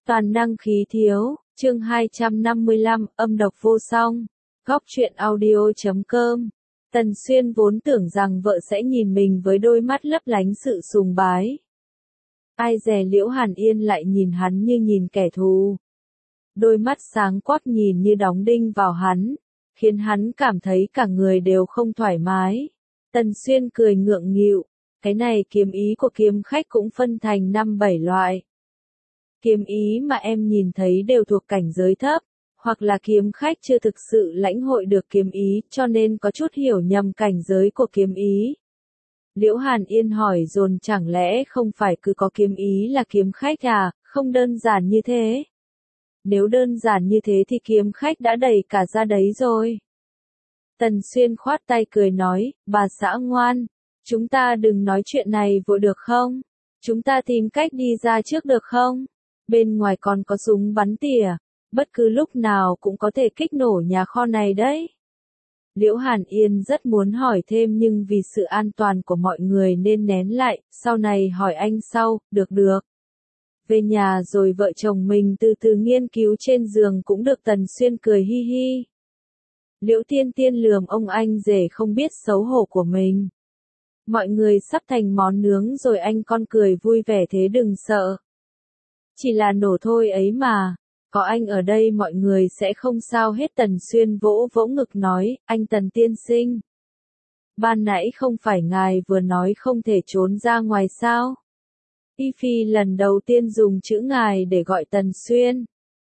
Toàn năng khí thiếu, chương 255, âm độc vô song. Góc truyện audio.com. Tần Xuyên vốn tưởng rằng vợ sẽ nhìn mình với đôi mắt lấp lánh sự sùng bái. Ai dè Liễu Hàn Yên lại nhìn hắn như nhìn kẻ thù. Đôi mắt sáng quắc nhìn như đóng đinh vào hắn, khiến hắn cảm thấy cả người đều không thoải mái. Tần Xuyên cười ngượng nghịu, cái này kiếm ý của kiếm khách cũng phân thành 5-7 loại. Kiếm ý mà em nhìn thấy đều thuộc cảnh giới thấp, hoặc là kiếm khách chưa thực sự lãnh hội được kiếm ý cho nên có chút hiểu nhầm cảnh giới của kiếm ý. Liễu Hàn Yên hỏi dồn chẳng lẽ không phải cứ có kiếm ý là kiếm khách à, không đơn giản như thế. Nếu đơn giản như thế thì kiếm khách đã đầy cả ra đấy rồi. Tần Xuyên khoát tay cười nói, bà xã ngoan, chúng ta đừng nói chuyện này vội được không? Chúng ta tìm cách đi ra trước được không? Bên ngoài còn có súng bắn tỉa, bất cứ lúc nào cũng có thể kích nổ nhà kho này đấy. Liễu Hàn Yên rất muốn hỏi thêm nhưng vì sự an toàn của mọi người nên nén lại, sau này hỏi anh sau, được. Về nhà rồi vợ chồng mình từ từ nghiên cứu trên giường cũng được. Tần Xuyên cười hi hi. Liễu Tiên Tiên lườm ông anh rể không biết xấu hổ của mình. Mọi người sắp thành món nướng rồi anh con cười vui vẻ thế đừng sợ. Chỉ là nổ thôi ấy mà, có anh ở đây mọi người sẽ không sao hết. Tần Xuyên vỗ vỗ ngực nói, anh Tần tiên sinh. Ban nãy không phải ngài vừa nói không thể trốn ra ngoài sao? Y Phi lần đầu tiên dùng chữ ngài để gọi Tần Xuyên.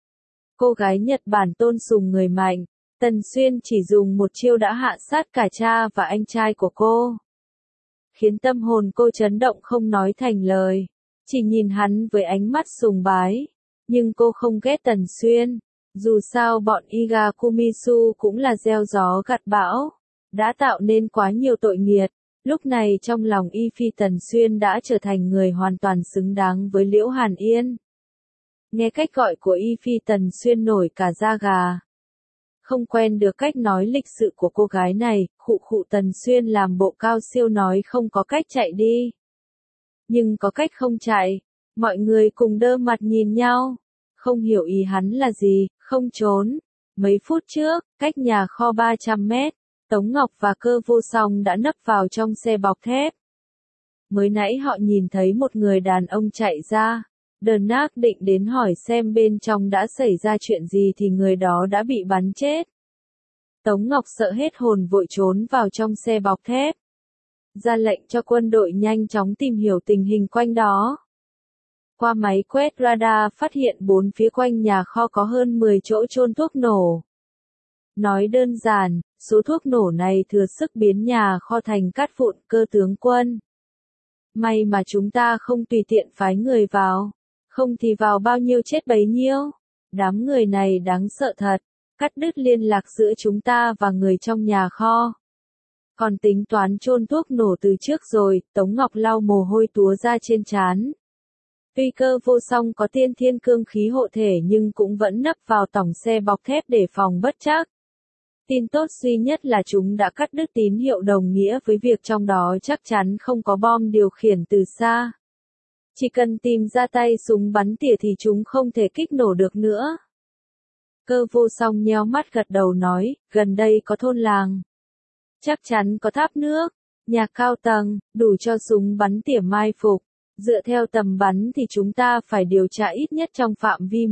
Cô gái Nhật Bản tôn sùng người mạnh, Tần Xuyên chỉ dùng một chiêu đã hạ sát cả cha và anh trai của cô. Khiến tâm hồn cô chấn động không nói thành lời. Chỉ nhìn hắn với ánh mắt sùng bái. Nhưng cô không ghét Tần Xuyên. Dù sao bọn Iga Kumisu cũng là gieo gió gặt bão. Đã tạo nên quá nhiều tội nghiệt. Lúc này trong lòng Y Phi Tần Xuyên đã trở thành người hoàn toàn xứng đáng với Liễu Hàn Yên. Nghe cách gọi của Y Phi Tần Xuyên nổi cả da gà. Không quen được cách nói lịch sự của cô gái này, khụ Tần Xuyên làm bộ cao siêu nói không có cách chạy đi. Nhưng có cách không chạy, mọi người cùng đơ mặt nhìn nhau, không hiểu ý hắn là gì, không trốn. Mấy phút trước, cách nhà kho 300 mét, Tống Ngọc và Cơ Vô Song đã nấp vào trong xe bọc thép. Mới nãy họ nhìn thấy một người đàn ông chạy ra, Đờn Nác định đến hỏi xem bên trong đã xảy ra chuyện gì thì người đó đã bị bắn chết. Tống Ngọc sợ hết hồn vội trốn vào trong xe bọc thép. Ra lệnh cho quân đội nhanh chóng tìm hiểu tình hình quanh đó. Qua máy quét radar phát hiện 4 phía quanh nhà kho có hơn 10 chỗ chôn thuốc nổ. Nói đơn giản, số thuốc nổ này thừa sức biến nhà kho thành cát vụn. Cơ tướng quân. May mà chúng ta không tùy tiện phái người vào. Không thì vào bao nhiêu chết bấy nhiêu. Đám người này đáng sợ thật. Cắt đứt liên lạc giữa chúng ta và người trong nhà kho. Còn tính toán chôn thuốc nổ từ trước rồi. Tống Ngọc lau mồ hôi túa ra trên trán. Tuy Cơ Vô Song có tiên thiên cương khí hộ thể nhưng cũng vẫn nấp vào tòng xe bọc thép để phòng bất trắc. Tin tốt duy nhất là chúng đã cắt đứt tín hiệu đồng nghĩa với việc trong đó chắc chắn không có bom điều khiển từ xa. Chỉ cần tìm ra tay súng bắn tỉa thì chúng không thể kích nổ được nữa. Cơ Vô Song nheo mắt gật đầu nói, gần đây có thôn làng. Chắc chắn có tháp nước, nhà cao tầng, đủ cho súng bắn tỉa mai phục. Dựa theo tầm bắn thì chúng ta phải điều tra ít nhất trong phạm vi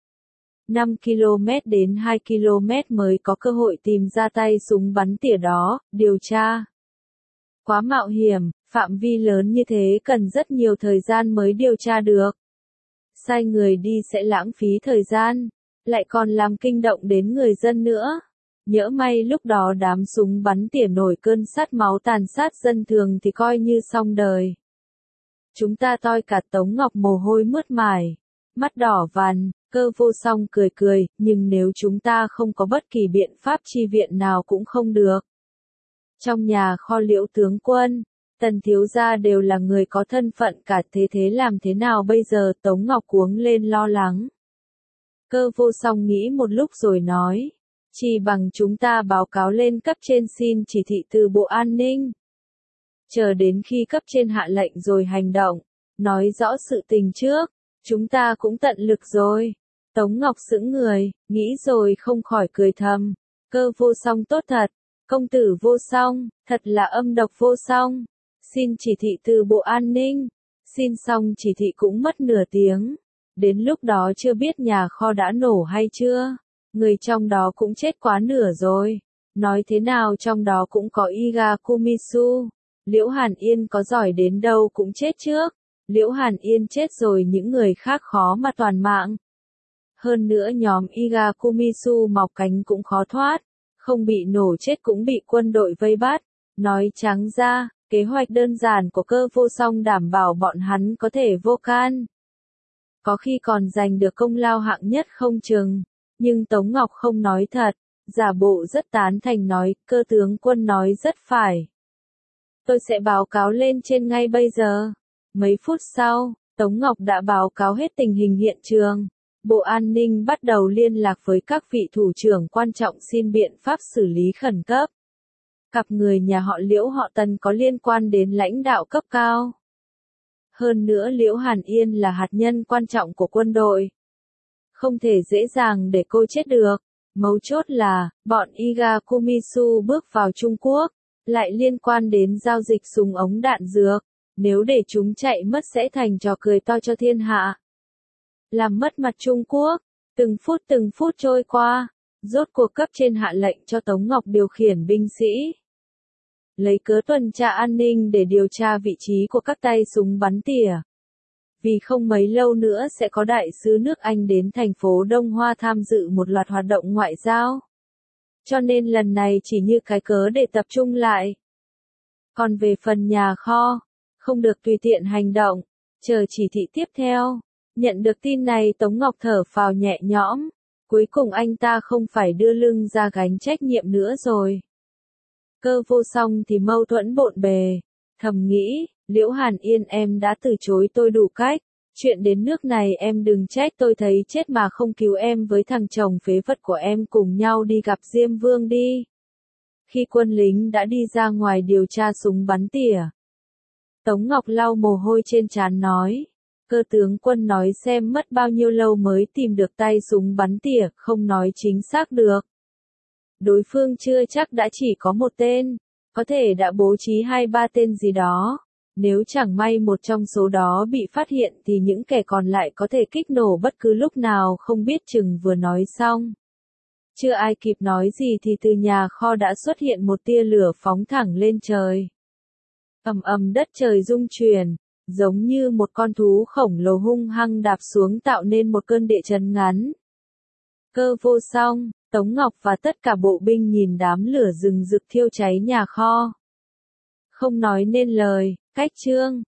5 km đến 2 km mới có cơ hội tìm ra tay súng bắn tỉa đó. Điều tra quá mạo hiểm, phạm vi lớn như thế cần rất nhiều thời gian mới điều tra được. Sai người đi sẽ lãng phí thời gian, lại còn làm kinh động đến người dân nữa. Nhỡ may lúc đó đám súng bắn tỉa nổi cơn sắt máu tàn sát dân thường thì coi như xong đời. Chúng ta toi cả. Tống Ngọc mồ hôi mướt mải, mắt đỏ vằn. Cơ Vô Song cười, nhưng nếu chúng ta không có bất kỳ biện pháp chi viện nào cũng không được. Trong nhà kho Liễu tướng quân, Tần thiếu gia đều là người có thân phận cả, thế làm thế nào bây giờ? Tống Ngọc cuống lên lo lắng. Cơ Vô Song nghĩ một lúc rồi nói, chỉ bằng chúng ta báo cáo lên cấp trên xin chỉ thị từ Bộ An ninh. Chờ đến khi cấp trên hạ lệnh rồi hành động, nói rõ sự tình trước. Chúng ta cũng tận lực rồi. Tống Ngọc sững người, nghĩ rồi không khỏi cười thầm. Cơ Vô Song tốt thật. Công tử Vô Song, thật là âm độc vô song. Xin chỉ thị từ Bộ An ninh. Xin xong chỉ thị cũng mất nửa tiếng. Đến lúc đó chưa biết nhà kho đã nổ hay chưa. Người trong đó cũng chết quá nửa rồi. Nói thế nào trong đó cũng có Iga Kumisu. Liễu Hàn Yên có giỏi đến đâu cũng chết trước. Liễu Hàn Yên chết rồi những người khác khó mà toàn mạng. Hơn nữa nhóm Iga Kumisu mọc cánh cũng khó thoát. Không bị nổ chết cũng bị quân đội vây bắt. Nói trắng ra, kế hoạch đơn giản của Cơ Vô Song đảm bảo bọn hắn có thể vô can. Có khi còn giành được công lao hạng nhất không chừng. Nhưng Tống Ngọc không nói thật. Giả bộ rất tán thành nói, cơ tướng quân nói rất phải. Tôi sẽ báo cáo lên trên ngay bây giờ. Mấy phút sau, Tống Ngọc đã báo cáo hết tình hình hiện trường. Bộ An ninh bắt đầu liên lạc với các vị thủ trưởng quan trọng xin biện pháp xử lý khẩn cấp. Cặp người nhà họ Liễu họ Tần có liên quan đến lãnh đạo cấp cao. Hơn nữa Liễu Hàn Yên là hạt nhân quan trọng của quân đội. Không thể dễ dàng để cô chết được. Mấu chốt là, bọn Iga Kumisu bước vào Trung Quốc, lại liên quan đến giao dịch súng ống đạn dược. Nếu để chúng chạy mất sẽ thành trò cười to cho thiên hạ. Làm mất mặt Trung Quốc, từng phút trôi qua, rốt cuộc cấp trên hạ lệnh cho Tống Ngọc điều khiển binh sĩ. Lấy cớ tuần tra an ninh để điều tra vị trí của các tay súng bắn tỉa. Vì không mấy lâu nữa sẽ có đại sứ nước Anh đến thành phố Đông Hoa tham dự một loạt hoạt động ngoại giao. Cho nên lần này chỉ như cái cớ để tập trung lại. Còn về phần nhà kho, không được tùy tiện hành động, chờ chỉ thị tiếp theo. Nhận được tin này Tống Ngọc thở phào nhẹ nhõm, cuối cùng anh ta không phải đưa lưng ra gánh trách nhiệm nữa rồi. Cơ Vô Song thì mâu thuẫn bộn bề, thầm nghĩ, Liễu Hàn Yên em đã từ chối tôi đủ cách, chuyện đến nước này em đừng trách tôi thấy chết mà không cứu em với thằng chồng phế vật của em cùng nhau đi gặp Diêm Vương đi. Khi quân lính đã đi ra ngoài điều tra súng bắn tỉa, Tống Ngọc lau mồ hôi trên trán nói, cơ tướng quân nói xem mất bao nhiêu lâu mới tìm được tay súng bắn tỉa, không nói chính xác được. Đối phương chưa chắc đã chỉ có một tên, có thể đã bố trí 2-3 tên gì đó. Nếu chẳng may một trong số đó bị phát hiện thì những kẻ còn lại có thể kích nổ bất cứ lúc nào không biết chừng vừa nói xong. Chưa ai kịp nói gì thì từ nhà kho đã xuất hiện một tia lửa phóng thẳng lên trời. Ầm ầm đất trời rung chuyển, giống như một con thú khổng lồ hung hăng đạp xuống tạo nên một cơn địa chấn ngắn. Cơ Vô Song, Tống Ngọc và tất cả bộ binh nhìn đám lửa rừng rực thiêu cháy nhà kho. Không nói nên lời, cách trương,